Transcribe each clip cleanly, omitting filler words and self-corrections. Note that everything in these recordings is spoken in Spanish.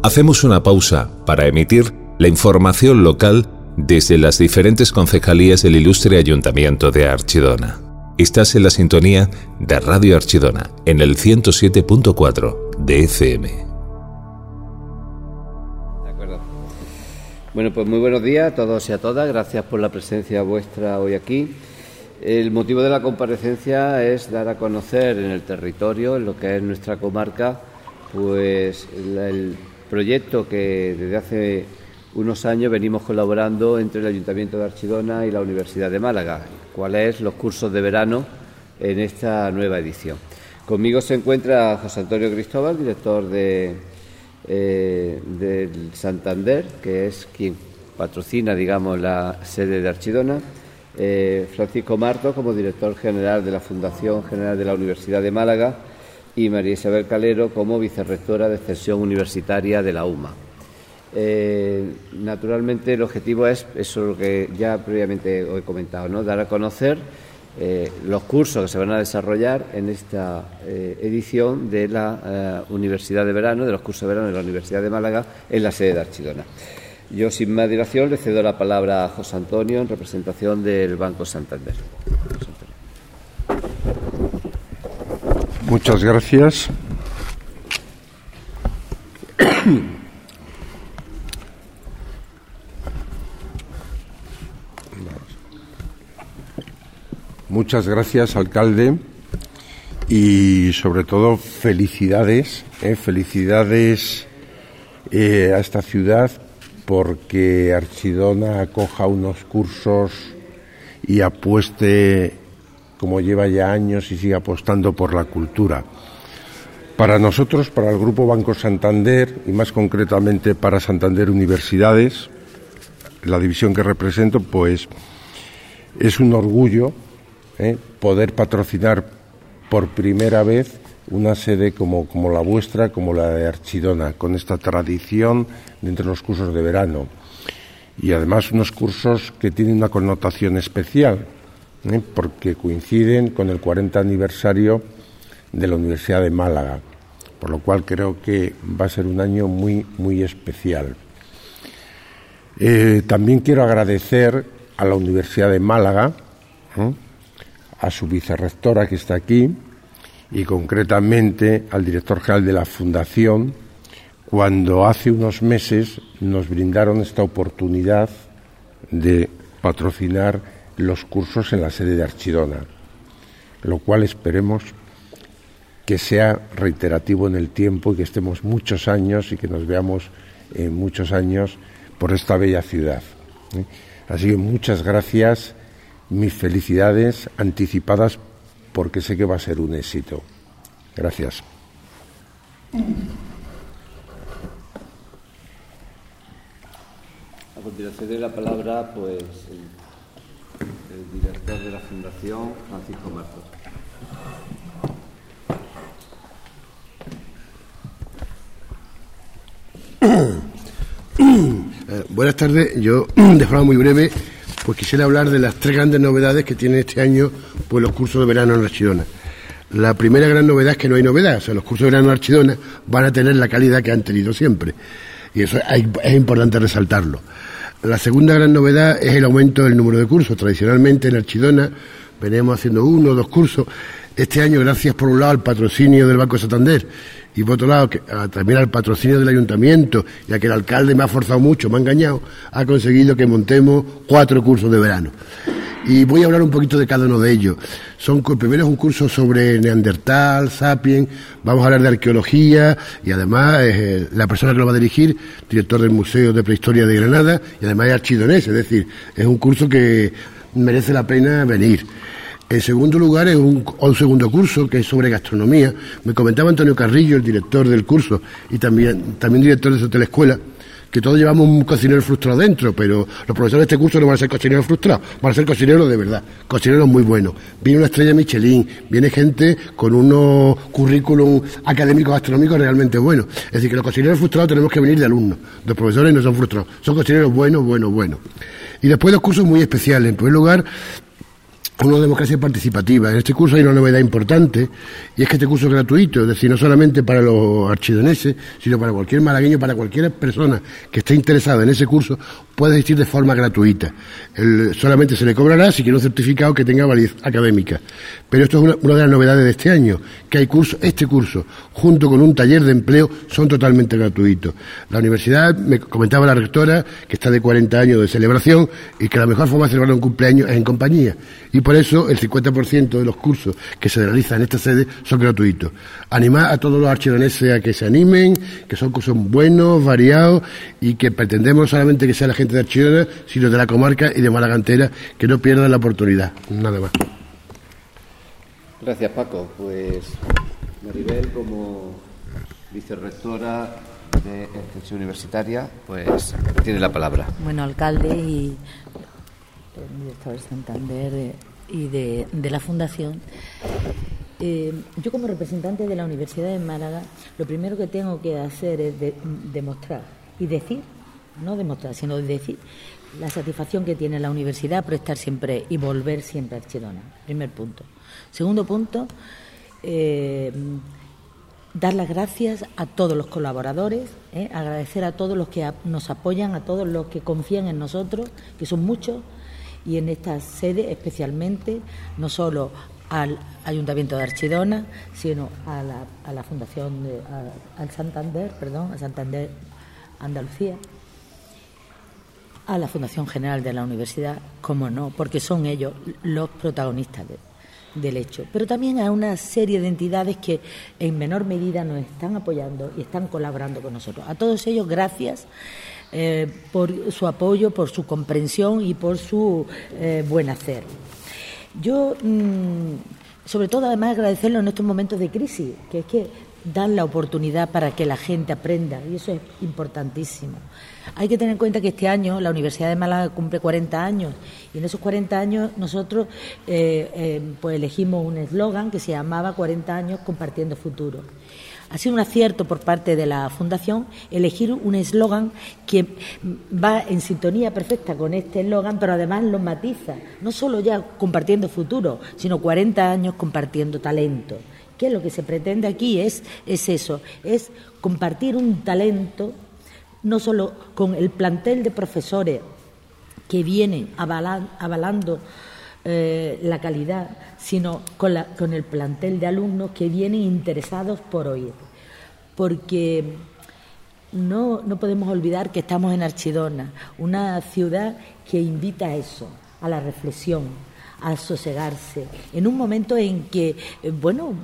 Hacemos una pausa para emitir la información local desde las diferentes concejalías del ilustre Ayuntamiento de Archidona. Estás en la sintonía de Radio Archidona, en el 107.4 de FM. De acuerdo. Bueno, pues muy buenos días a todos y a todas. Gracias por la presencia vuestra hoy aquí. El motivo de la comparecencia es dar a conocer en el territorio, en lo que es nuestra comarca, pues el proyecto que desde hace unos años venimos colaborando entre el Ayuntamiento de Archidona y la Universidad de Málaga, cuáles los cursos de verano en esta nueva edición. Conmigo se encuentra José Antonio Cristóbal, director del Santander, que es quien patrocina, digamos, la sede de Archidona. Francisco Marto, como director general de la Fundación General de la Universidad de Málaga, y María Isabel Calero, como vicerrectora de Extensión Universitaria de la UMA. Naturalmente, el objetivo es eso lo que ya previamente os he comentado, ¿no? Dar a conocer los cursos que se van a desarrollar en esta edición de la Universidad de Verano, de los cursos de verano de la Universidad de Málaga, en la sede de Archidona. Yo, sin más dilación, le cedo la palabra a José Antonio en representación del Banco Santander. Muchas gracias. Muchas gracias, alcalde, y sobre todo felicidades a esta ciudad porque Archidona acoja unos cursos y apueste, como lleva ya años, y sigue apostando por la cultura. Para nosotros, para el Grupo Banco Santander, y más concretamente para Santander Universidades, la división que represento, pues es un orgullo poder patrocinar por primera vez una sede como la vuestra, como la de Archidona, con esta tradición de entre los cursos de verano. Y además unos cursos que tienen una connotación especial, porque coinciden con el 40 aniversario de la Universidad de Málaga, por lo cual creo que va a ser un año muy, muy especial. También quiero agradecer a la Universidad de Málaga, a su vicerrectora que está aquí, y concretamente al director general de la Fundación, cuando hace unos meses nos brindaron esta oportunidad de patrocinar los cursos en la sede de Archidona, lo cual esperemos que sea reiterativo en el tiempo y que estemos muchos años y que nos veamos muchos años por esta bella ciudad. Así que muchas gracias, mis felicidades anticipadas, porque sé que va a ser un éxito. Gracias. A continuación de la palabra, pues, el director de la Fundación, Francisco Martos. Buenas tardes. Yo, de forma muy breve, pues quisiera hablar de las tres grandes novedades que tienen este año pues los cursos de verano en Archidona. La primera gran novedad es que no hay novedad, o sea, los cursos de verano en Archidona van a tener la calidad que han tenido siempre, y eso es importante resaltarlo. La segunda gran novedad es el aumento del número de cursos. Tradicionalmente en Archidona veníamos haciendo 1 o 2 cursos. Este año, gracias por un lado al patrocinio del Banco Santander y por otro lado también al patrocinio del Ayuntamiento, ya que el alcalde me ha forzado mucho, me ha engañado, ha conseguido que montemos 4 cursos de verano. Y voy a hablar un poquito de cada uno de ellos. El primero es un curso sobre Neandertal, Sapiens, vamos a hablar de arqueología y además la persona que lo va a dirigir, director del Museo de Prehistoria de Granada, y además es archidonés, es decir, es un curso que merece la pena venir. En segundo lugar, es un segundo curso que es sobre gastronomía. Me comentaba Antonio Carrillo, el director del curso, y también director de esa telescuela, que todos llevamos un cocinero frustrado dentro, pero los profesores de este curso no van a ser cocineros frustrados, van a ser cocineros de verdad, cocineros muy buenos. Viene una estrella Michelin, viene gente con unos currículum académicos gastronómicos realmente buenos. Es decir, que los cocineros frustrados tenemos que venir de alumnos, los profesores no son frustrados, son cocineros buenos. Y después 2 cursos muy especiales. En primer lugar, una democracia participativa. En este curso hay una novedad importante, y es que este curso es gratuito, es decir, no solamente para los archidoneses, sino para cualquier malagueño, para cualquier persona que esté interesada en ese curso, puede asistir de forma gratuita. Solamente se le cobrará si quiere un certificado que tenga validez académica. Pero esto es una de las novedades de este año, que hay este curso, junto con un taller de empleo, son totalmente gratuitos. La universidad, me comentaba la rectora, que está de 40 años de celebración, y que la mejor forma de celebrar un cumpleaños es en compañía. Y por eso el 50% de los cursos que se realizan en esta sede son gratuitos. Animar a todos los archidoneses a que se animen, que son cursos buenos, variados, y que pretendemos no solamente que sea la gente de Archidona, sino de la comarca y de Málaga entera, que no pierdan la oportunidad. Nada más. Gracias, Paco. Pues Maribel, como vicerrectora de Extensión Universitaria, pues tiene la palabra. Bueno, alcalde y director de Santander y de la Fundación. Yo, como representante de la Universidad de Málaga, lo primero que tengo que hacer es demostrar y decir, no demostrar, sino decir la satisfacción que tiene la universidad por estar siempre y volver siempre a Archidona. Primer punto. Segundo punto, dar las gracias a todos los colaboradores, agradecer a todos los que nos apoyan, a todos los que confían en nosotros, que son muchos, y en esta sede especialmente, no solo al Ayuntamiento de Archidona, sino a la Fundación, al Santander, a Santander Andalucía, a la Fundación General de la Universidad, como no, porque son ellos los protagonistas del hecho. Pero también a una serie de entidades que en menor medida nos están apoyando y están colaborando con nosotros. A todos ellos, gracias por su apoyo, por su comprensión y por su buen hacer. Yo, sobre todo, además, agradecerlo en estos momentos de crisis, que es que dan la oportunidad para que la gente aprenda, y eso es importantísimo. Hay que tener en cuenta que este año la Universidad de Málaga cumple 40 años, y en esos 40 años nosotros pues elegimos un eslogan que se llamaba 40 años compartiendo futuro. Ha sido un acierto por parte de la Fundación elegir un eslogan que va en sintonía perfecta con este eslogan, pero además lo matiza, no solo ya compartiendo futuro, sino 40 años compartiendo talento. Que lo que se pretende aquí es eso, es compartir un talento, no solo con el plantel de profesores que vienen avalando la calidad, sino con el plantel de alumnos que vienen interesados por oír. Porque no podemos olvidar que estamos en Archidona, una ciudad que invita a eso, a la reflexión, a sosegarse, en un momento en que, en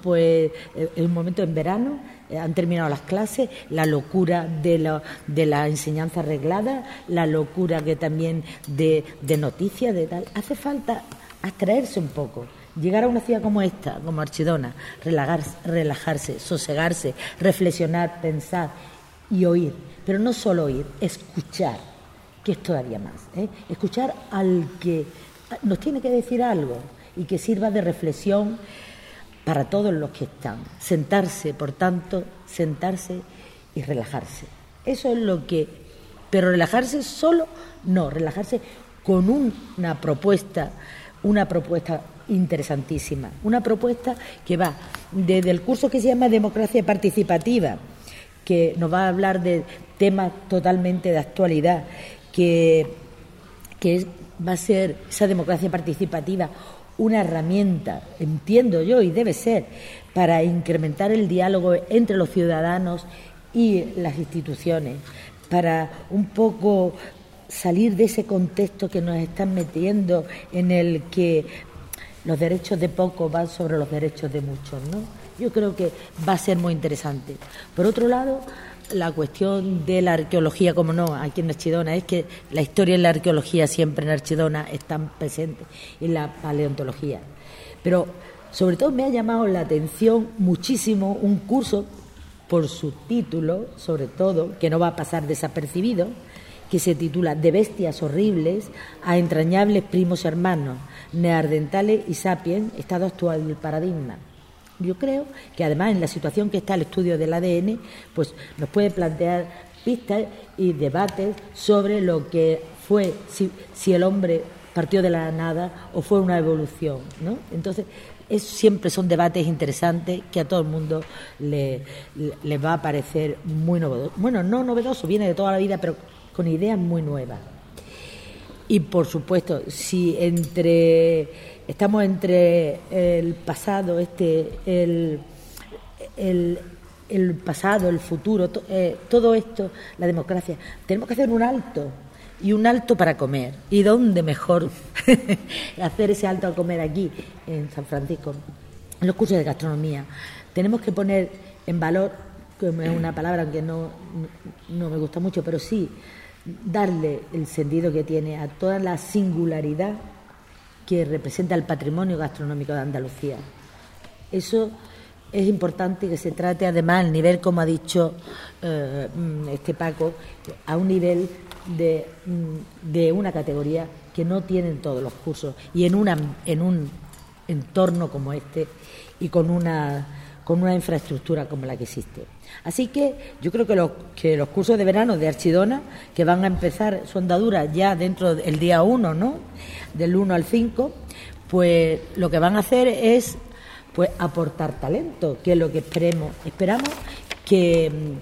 un momento en verano, han terminado las clases, la locura de la enseñanza arreglada, la locura que también de noticias, de tal. Hace falta abstraerse un poco, llegar a una ciudad como esta, como Archidona, relajarse, sosegarse, reflexionar, pensar y oír, pero no solo oír, escuchar, que es todavía más, escuchar al que nos tiene que decir algo y que sirva de reflexión para todos los que están. Sentarse, por tanto, sentarse y relajarse. Eso es lo que... Pero relajarse solo, no, relajarse con una propuesta interesantísima. Una propuesta que va desde el curso que se llama Democracia Participativa, que nos va a hablar de temas totalmente de actualidad, que va a ser esa democracia participativa una herramienta, entiendo yo, y debe ser, para incrementar el diálogo entre los ciudadanos y las instituciones, para un poco salir de ese contexto que nos están metiendo, en el que los derechos de pocos van sobre los derechos de muchos, ¿no? Yo creo que va a ser muy interesante. Por otro lado, la cuestión de la arqueología, como no, aquí en Archidona, es que la historia y la arqueología siempre en Archidona están presentes, y la paleontología. Pero sobre todo me ha llamado la atención muchísimo un curso, por su título, sobre todo, que no va a pasar desapercibido, que se titula De bestias horribles a entrañables primos hermanos, neandertales y sapiens, estado actual del paradigma. Yo creo que además en la situación que está el estudio del ADN, pues nos puede plantear pistas y debates sobre lo que fue, si el hombre partió de la nada o fue una evolución, ¿no? Entonces, siempre son debates interesantes que a todo el mundo le va a parecer muy novedoso. Bueno, no novedoso, viene de toda la vida, pero con ideas muy nuevas. Y, por supuesto, si estamos entre el pasado, el pasado, el futuro, todo esto, la democracia, tenemos que hacer un alto. Y un alto para comer. ¿Y dónde mejor hacer ese alto a comer? Aquí, en San Francisco, en los cursos de gastronomía. Tenemos que poner en valor, que es una palabra que no me gusta mucho, pero sí darle el sentido que tiene a toda la singularidad que representa el patrimonio gastronómico de Andalucía. Eso es importante, que se trate además el nivel, como ha dicho Paco, a un nivel de una categoría que no tienen todos los cursos, y en un entorno como este y con una infraestructura como la que existe. Así que yo creo que los cursos de verano de Archidona, que van a empezar su andadura ya dentro del día 1, ¿no?, del 1 al 5, pues lo que van a hacer es pues aportar talento, que es lo que esperamos que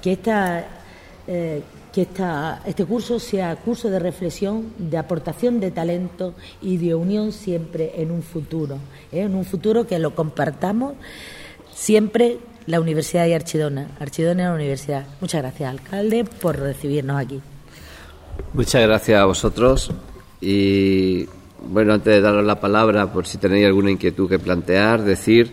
este curso sea curso de reflexión, de aportación de talento y de unión siempre en un futuro que lo compartamos siempre, la Universidad de Archidona es la universidad. Muchas gracias, alcalde, por recibirnos aquí. Muchas gracias a vosotros. Y bueno, antes de daros la palabra, por si tenéis alguna inquietud que plantear, decir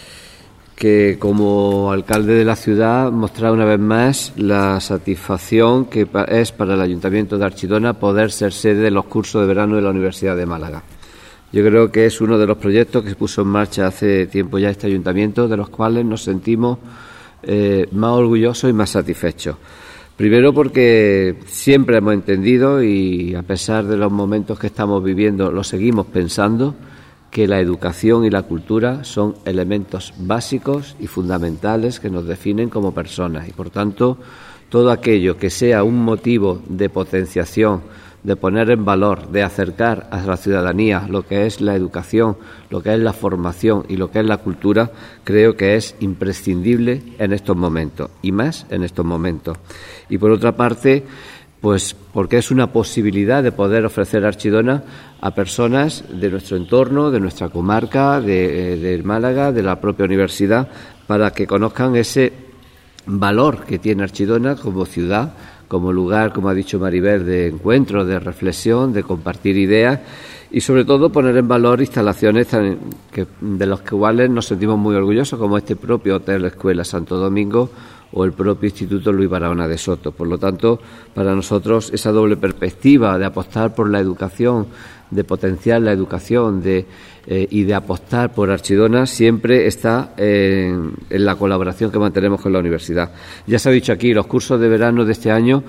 que como alcalde de la ciudad mostrar una vez más la satisfacción que es para el Ayuntamiento de Archidona poder ser sede de los cursos de verano de la Universidad de Málaga. Yo creo que es uno de los proyectos que se puso en marcha hace tiempo ya este Ayuntamiento, de los cuales nos sentimos más orgullosos y más satisfechos. Primero porque siempre hemos entendido, y a pesar de los momentos que estamos viviendo lo seguimos pensando, que la educación y la cultura son elementos básicos y fundamentales que nos definen como personas, y por tanto todo aquello que sea un motivo de potenciación, de poner en valor, de acercar a la ciudadanía lo que es la educación, lo que es la formación y lo que es la cultura, creo que es imprescindible en estos momentos, y más en estos momentos. Y por otra parte, pues porque es una posibilidad de poder ofrecer Archidona a personas de nuestro entorno, de nuestra comarca, de Málaga, de la propia universidad, para que conozcan ese valor que tiene Archidona como ciudad, como lugar, como ha dicho Maribel, de encuentro, de reflexión, de compartir ideas y sobre todo poner en valor instalaciones de los cuales nos sentimos muy orgullosos, como este propio Hotel Escuela Santo Domingo o el propio Instituto Luis Barahona de Soto. Por lo tanto, para nosotros esa doble perspectiva de apostar por la educación, de potenciar la educación y de apostar por Archidona siempre está en la colaboración que mantenemos con la universidad. Ya se ha dicho aquí, los cursos de verano de este año,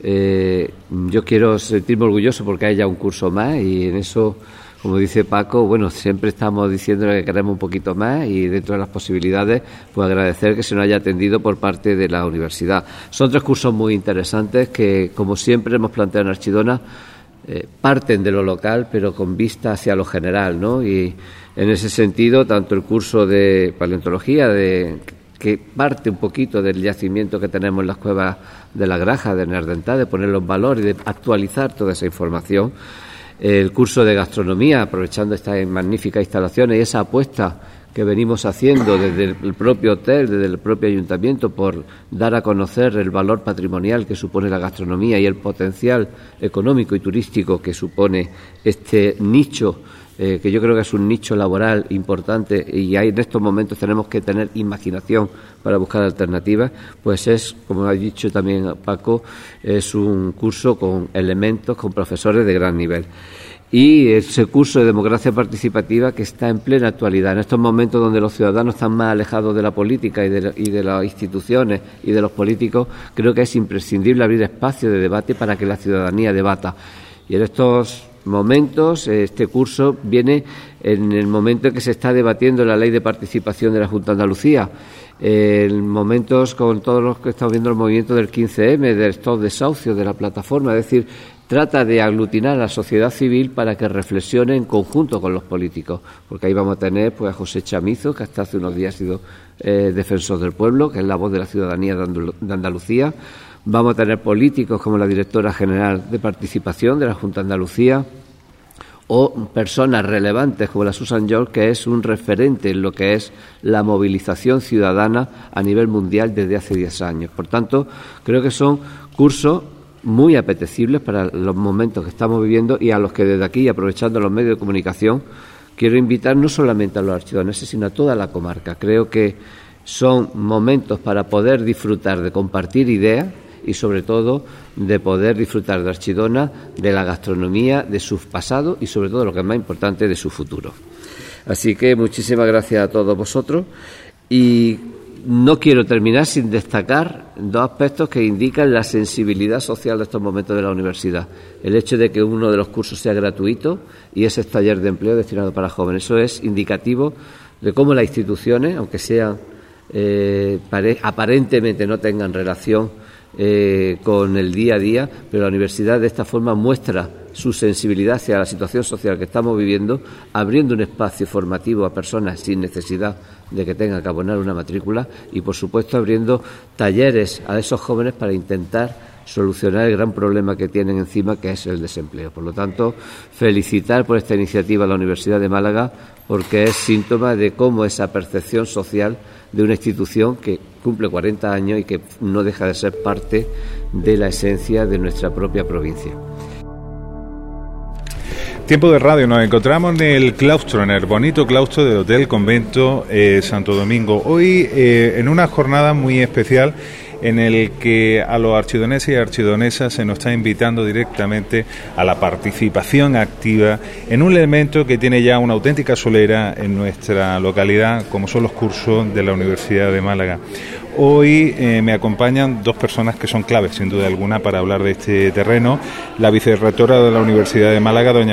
yo quiero sentirme orgulloso porque haya un curso más, y en eso, como dice Paco, bueno, siempre estamos diciendo que queremos un poquito más, y dentro de las posibilidades, pues agradecer que se nos haya atendido por parte de la universidad. Son 3 cursos muy interesantes que, como siempre hemos planteado en Archidona, parten de lo local pero con vista hacia lo general, ¿no? Y en ese sentido, tanto el curso de paleontología, que parte un poquito del yacimiento que tenemos en las cuevas de la Graja, de Nerdentá, de ponerlo en valor y de actualizar toda esa información, el curso de gastronomía, aprovechando estas magníficas instalaciones y esa apuesta que venimos haciendo desde el propio hotel, desde el propio ayuntamiento, por dar a conocer el valor patrimonial que supone la gastronomía y el potencial económico y turístico que supone este nicho, que yo creo que es un nicho laboral importante, y ahí en estos momentos tenemos que tener imaginación para buscar alternativas. Pues es, como ha dicho también Paco, es un curso con elementos, con profesores de gran nivel. Y ese curso de democracia participativa que está en plena actualidad, en estos momentos donde los ciudadanos están más alejados de la política y de las instituciones y de los políticos, creo que es imprescindible abrir espacio de debate para que la ciudadanía debata. Y en estos momentos, este curso viene en el momento en que se está debatiendo la Ley de Participación de la Junta de Andalucía, En momentos con todos los que estamos viendo el movimiento del 15M, del stop desahucio, de la plataforma, es decir, trata de aglutinar a la sociedad civil para que reflexione en conjunto con los políticos, porque ahí vamos a tener pues a José Chamizo, que hasta hace unos días ha sido defensor del pueblo, que es la voz de la ciudadanía de Andalucía. Vamos a tener políticos como la directora general de participación de la Junta de Andalucía, o personas relevantes como la Susan George, que es un referente en lo que es la movilización ciudadana a nivel mundial desde hace 10 años. Por tanto, creo que son cursos muy apetecibles para los momentos que estamos viviendo y a los que desde aquí, aprovechando los medios de comunicación, quiero invitar no solamente a los archidoneses, sino a toda la comarca. Creo que son momentos para poder disfrutar de compartir ideas y, sobre todo, de poder disfrutar de Archidona, de la gastronomía, de su pasado y, sobre todo, lo que es más importante, de su futuro. Así que muchísimas gracias a todos vosotros y no quiero terminar sin destacar dos aspectos que indican la sensibilidad social de estos momentos de la universidad. El hecho de que uno de los cursos sea gratuito y ese es taller de empleo destinado para jóvenes. Eso es indicativo de cómo las instituciones, aunque sean aparentemente no tengan relación con el día a día, pero la universidad de esta forma muestra su sensibilidad hacia la situación social que estamos viviendo, abriendo un espacio formativo a personas sin necesidad de que tengan que abonar una matrícula y, por supuesto, abriendo talleres a esos jóvenes para intentar solucionar el gran problema que tienen encima, que es el desempleo. Por lo tanto, felicitar por esta iniciativa a la Universidad de Málaga, porque es síntoma de cómo esa percepción social de una institución que cumple 40 años y que no deja de ser parte de la esencia de nuestra propia provincia. Tiempo de radio, nos encontramos en el claustro, en el bonito claustro del Hotel Convento Santo Domingo. Hoy en una jornada muy especial en el que a los archidoneses y archidonesas se nos está invitando directamente a la participación activa en un elemento que tiene ya una auténtica solera en nuestra localidad, como son los cursos de la Universidad de Málaga. Hoy me acompañan dos personas que son claves, sin duda alguna, para hablar de este terreno. La vicerrectora de la Universidad de Málaga, doña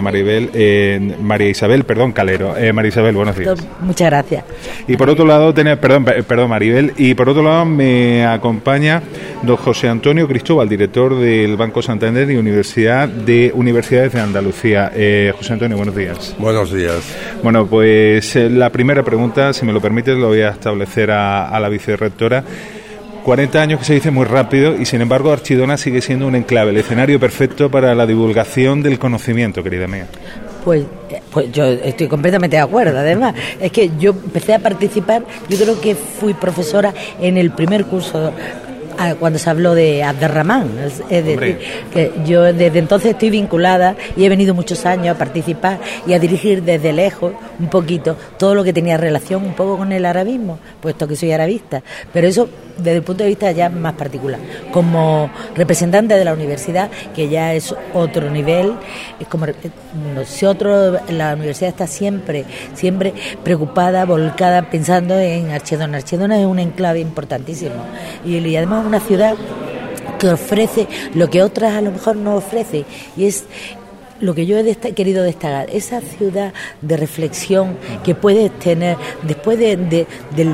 María Isabel Calero. María Isabel, buenos días. Muchas gracias. Y por otro lado, perdón, Maribel. Y por otro lado me acompaña don José Antonio Cristóbal, director del Banco Santander y Universidades de Andalucía. José Antonio, buenos días. Buenos días. Bueno, pues la primera pregunta, si me lo permites, lo voy a establecer a la vicerrectora. 40 años que se dice muy rápido y, sin embargo, Archidona sigue siendo un enclave, el escenario perfecto para la divulgación del conocimiento, querida mía. Pues yo estoy completamente de acuerdo. Además, es que yo empecé a participar, yo creo que fui profesora en el primer curso cuando se habló de Abderramán, es decir, que yo desde entonces estoy vinculada y he venido muchos años a participar y a dirigir desde lejos un poquito todo lo que tenía relación un poco con el arabismo, puesto que soy arabista, pero eso desde el punto de vista ya más particular. Como representante de la universidad, que ya es otro nivel, es como nosotros, la universidad está siempre preocupada, volcada, pensando en Archidona. Archidona es un enclave importantísimo y además una ciudad que ofrece lo que otras a lo mejor no ofrece, y es lo que yo he querido destacar, esa ciudad de reflexión que puedes tener después de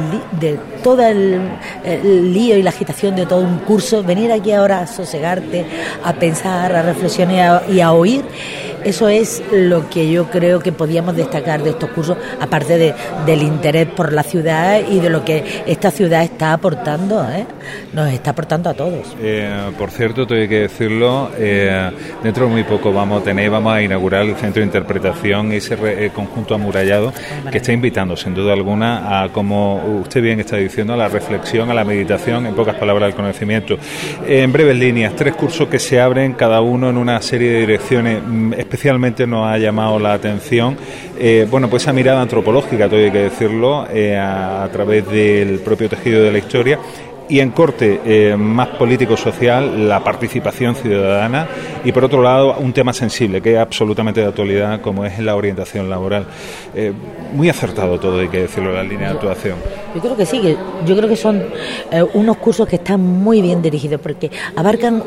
todo el lío y la agitación de todo un curso, venir aquí ahora a sosegarte, a pensar, a reflexionar y a oír. Eso es lo que yo creo que podíamos destacar de estos cursos, aparte del interés por la ciudad y de lo que esta ciudad está aportando, nos está aportando a todos. Por cierto, tengo que decirlo, dentro de muy poco vamos a inaugurar el centro de interpretación, ese conjunto amurallado que está invitando, sin duda alguna, a, como usted bien está diciendo, a la reflexión, a la meditación, en pocas palabras, al conocimiento. En breves líneas, 3 cursos que se abren, cada uno en una serie de direcciones. Especialmente nos ha llamado la atención pues esa mirada antropológica, todo hay que decirlo, a través del propio tejido de la historia, y en corte más político-social, la participación ciudadana, y por otro lado un tema sensible que es absolutamente de actualidad, como es la orientación laboral. Muy acertado todo, hay que decirlo, la línea de actuación. Yo creo que sí, yo creo que son unos cursos que están muy bien dirigidos, porque abarcan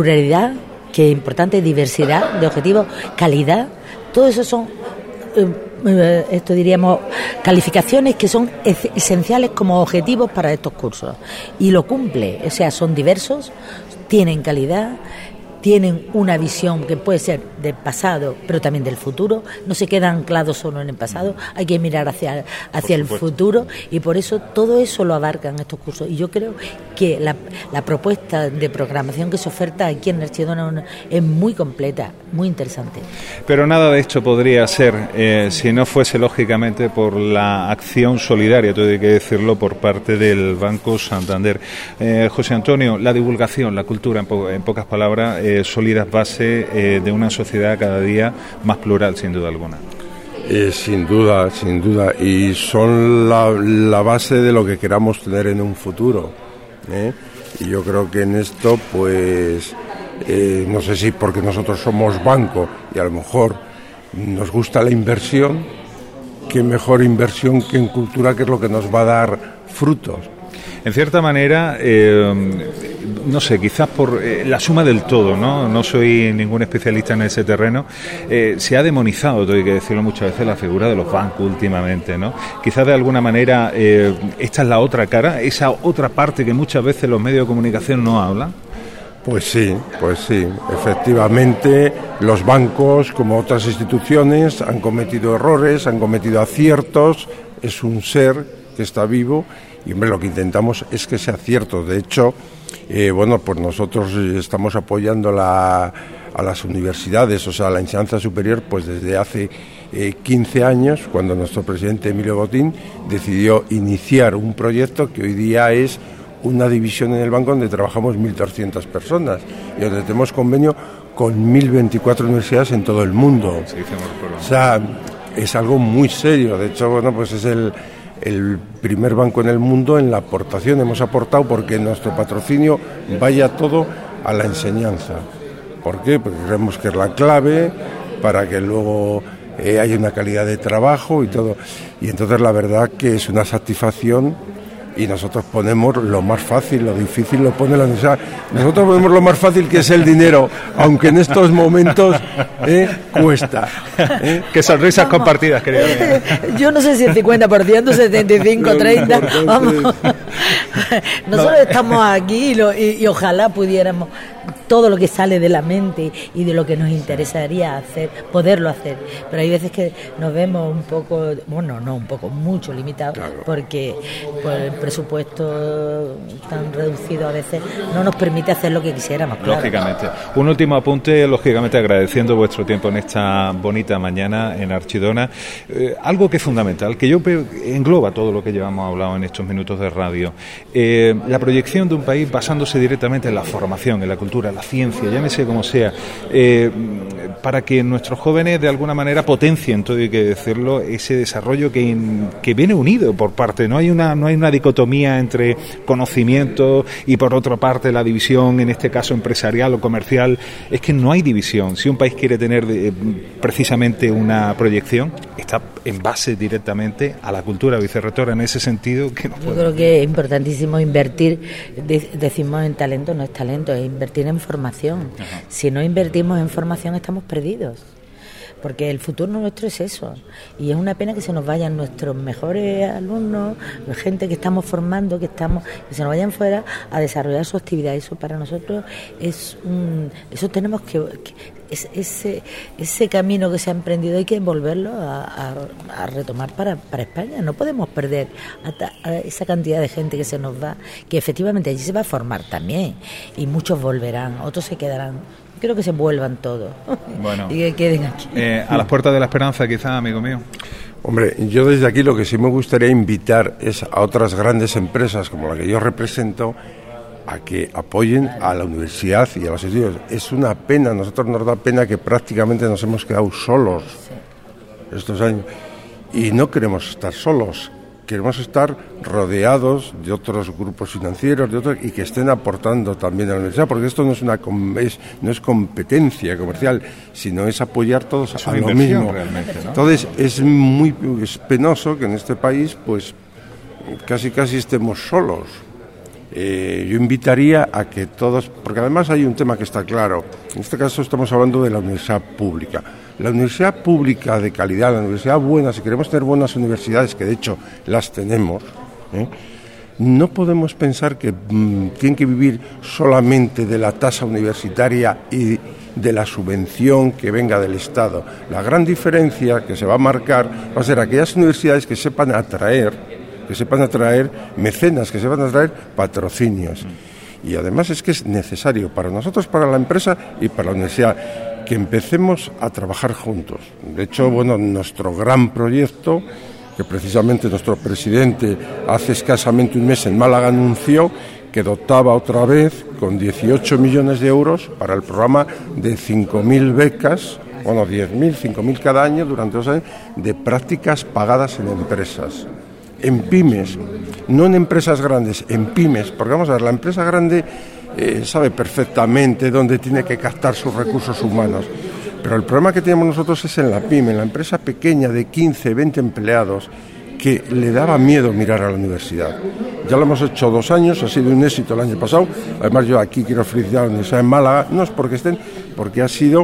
pluralidad, que es importante, diversidad de objetivos, calidad, todo eso son esto diríamos, calificaciones que son esenciales como objetivos para estos cursos. Y lo cumple, o sea, son diversos, tienen calidad, tienen una visión que puede ser del pasado, pero también del futuro. No se quedan anclados solo en el pasado, hay que mirar hacia el futuro, y por eso todo eso lo abarcan estos cursos. Y yo creo que la propuesta de programación que se oferta aquí en Archidona es muy completa, muy interesante. Pero nada de esto podría ser si no fuese lógicamente por la acción solidaria, todo hay que decirlo, por parte del Banco Santander. José Antonio, la divulgación, la cultura, en pocas palabras, sólidas bases de una sociedad cada día más plural, sin duda alguna. Sin duda, y son la base de lo que queramos tener en un futuro, ¿eh? Y yo creo que en esto, pues, no sé si porque nosotros somos banco y a lo mejor nos gusta la inversión, qué mejor inversión que en cultura, que es lo que nos va a dar frutos. En cierta manera, no sé, quizás por la suma del todo, no soy ningún especialista en ese terreno, se ha demonizado, tengo que decirlo muchas veces, la figura de los bancos últimamente, ¿no? Quizás de alguna manera esta es la otra cara, esa otra parte que muchas veces los medios de comunicación no hablan. Pues sí, efectivamente los bancos, como otras instituciones, han cometido errores, han cometido aciertos, es un ser que está vivo. Y hombre, lo que intentamos es que sea cierto. De hecho, pues nosotros estamos apoyando a las universidades, o sea, la enseñanza superior, pues desde hace 15 años, cuando nuestro presidente Emilio Botín decidió iniciar un proyecto que hoy día es una división en el banco donde trabajamos 1.200 personas y donde tenemos convenio con 1.024 universidades en todo el mundo. O sea, es algo muy serio. De hecho, bueno, pues es el primer banco en el mundo en la aportación. Hemos aportado porque nuestro patrocinio vaya todo a la enseñanza. ¿Por qué? Porque creemos que es la clave para que luego haya una calidad de trabajo y todo. Y entonces la verdad que es una satisfacción, y nosotros ponemos lo más fácil, lo difícil lo pone la universidad. Nosotros ponemos lo más fácil, que es el dinero, aunque en estos momentos cuesta. Qué sonrisas compartidas, querido. Yo no sé si el 50%, 75, 30, vamos. Nosotros estamos aquí y ojalá pudiéramos todo lo que sale de la mente y de lo que nos interesaría hacer, poderlo hacer. Pero hay veces que nos vemos un poco, bueno, no un poco, mucho limitados, claro, porque el presupuesto tan reducido a veces no nos permite hacer lo que quisiéramos. Claro. Lógicamente. Un último apunte, lógicamente agradeciendo vuestro tiempo en esta bonita mañana en Archidona. Algo que es fundamental, que yo engloba todo lo que llevamos hablado en estos minutos de radio. La proyección de un país basándose directamente en la formación, en la cultura, la ciencia, llámese como sea, para que nuestros jóvenes de alguna manera potencien, todo hay que decirlo, ese desarrollo que viene unido por parte, no hay una dicotomía entre conocimiento y por otra parte la división, en este caso empresarial o comercial, es que no hay división. Si un país quiere tener precisamente una proyección, está en base directamente a la cultura, vicerrectora, en ese sentido. Yo creo que es importantísimo invertir, decimos en talento, no es talento, es invertir en formación. Ajá. Si no invertimos en formación estamos perdidos, porque el futuro nuestro es eso, y es una pena que se nos vayan nuestros mejores alumnos, gente que estamos formando, que se nos vayan fuera a desarrollar su actividad. Eso para nosotros eso tenemos que ese camino que se ha emprendido hay que volverlo a retomar para España. No podemos perder a esa cantidad de gente que se nos va, que efectivamente allí se va a formar también, y muchos volverán, otros se quedarán. Creo que se vuelvan todos, bueno, y que queden aquí. A las puertas de la esperanza, quizá, amigo mío. Hombre, yo desde aquí lo que sí me gustaría invitar es a otras grandes empresas como la que yo represento a que apoyen a la universidad y a los estudios. Es una pena, a nosotros nos da pena que prácticamente nos hemos quedado solos estos años, y no queremos estar solos. Queremos estar rodeados de otros grupos financieros, de otros, y que estén aportando también a la universidad, porque esto no es competencia comercial, sino es apoyar todos a lo mismo. Realmente, ¿no? Entonces es penoso que en este país pues casi estemos solos. yo invitaría a que todos, porque además hay un tema que está claro, en este caso estamos hablando de la universidad pública. La universidad pública de calidad, la universidad buena, si queremos tener buenas universidades, que de hecho las tenemos, no podemos pensar que tienen que vivir solamente de la tasa universitaria y de la subvención que venga del Estado. La gran diferencia que se va a marcar va a ser aquellas universidades que sepan atraer mecenas, que sepan atraer patrocinios. Y además es que es necesario para nosotros, para la empresa y para la universidad, que empecemos a trabajar juntos. De hecho, nuestro gran proyecto, que precisamente nuestro presidente hace escasamente un mes en Málaga anunció que dotaba otra vez con 18 millones de euros para el programa de 5.000 becas, 10.000, 5.000 cada año durante 2 años, de prácticas pagadas en empresas. En pymes, no en empresas grandes, en pymes, porque vamos a ver, la empresa grande sabe perfectamente dónde tiene que captar sus recursos humanos, pero el problema que tenemos nosotros es en la pyme, en la empresa pequeña de 15, 20 empleados, que le daba miedo mirar a la universidad. Ya lo hemos hecho 2 años, ha sido un éxito el año pasado, además yo aquí quiero felicitar a la Universidad de Málaga, no es porque estén, porque ha sido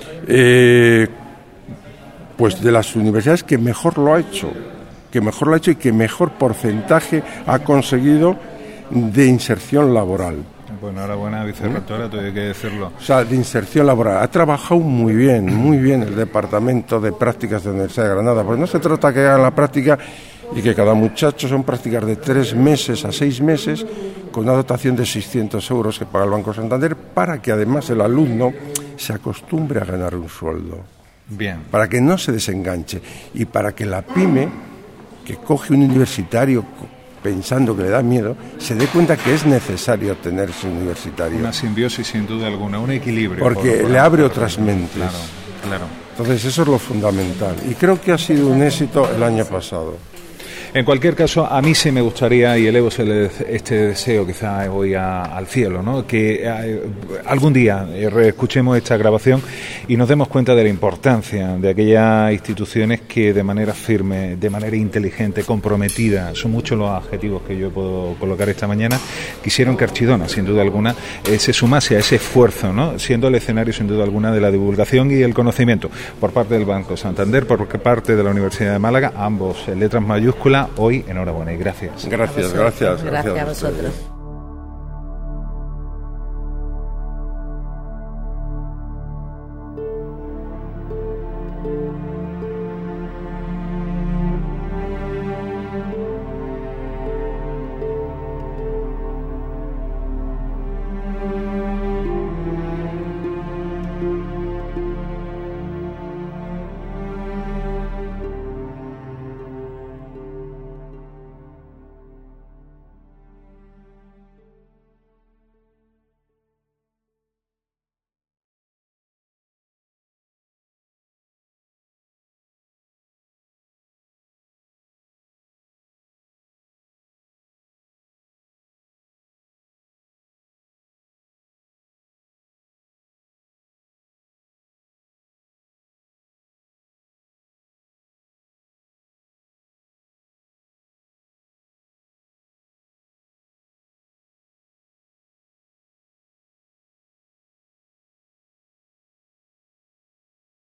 pues de las universidades que mejor lo ha hecho y que mejor porcentaje ha conseguido de inserción laboral. Bueno, enhorabuena, vicerrectora, tengo que decirlo. O sea, de inserción laboral. Ha trabajado muy bien el Departamento de Prácticas de la Universidad de Granada, porque no se trata que hagan la práctica y que cada muchacho son prácticas de 3 meses a 6 meses, con una dotación de 600 euros que paga el Banco Santander, para que además el alumno se acostumbre a ganar un sueldo. Bien. Para que no se desenganche y para que la pyme, que coge un universitario pensando que le da miedo, se dé cuenta que es necesario tenerse universitario. Una simbiosis sin duda alguna, un equilibrio. Porque le abre otras mentes. Claro. Entonces eso es lo fundamental. Y creo que ha sido un éxito el año pasado. En cualquier caso, a mí sí me gustaría, y elevo este deseo quizá hoy al cielo, ¿no?, que algún día reescuchemos esta grabación y nos demos cuenta de la importancia de aquellas instituciones que de manera firme, de manera inteligente, comprometida, son muchos los adjetivos que yo puedo colocar esta mañana, quisieron que Archidona, sin duda alguna, se sumase a ese esfuerzo, ¿no?, siendo el escenario, sin duda alguna, de la divulgación y el conocimiento por parte del Banco Santander, por parte de la Universidad de Málaga, ambos en letras mayúsculas. Hoy, enhorabuena y gracias. Gracias a vosotros.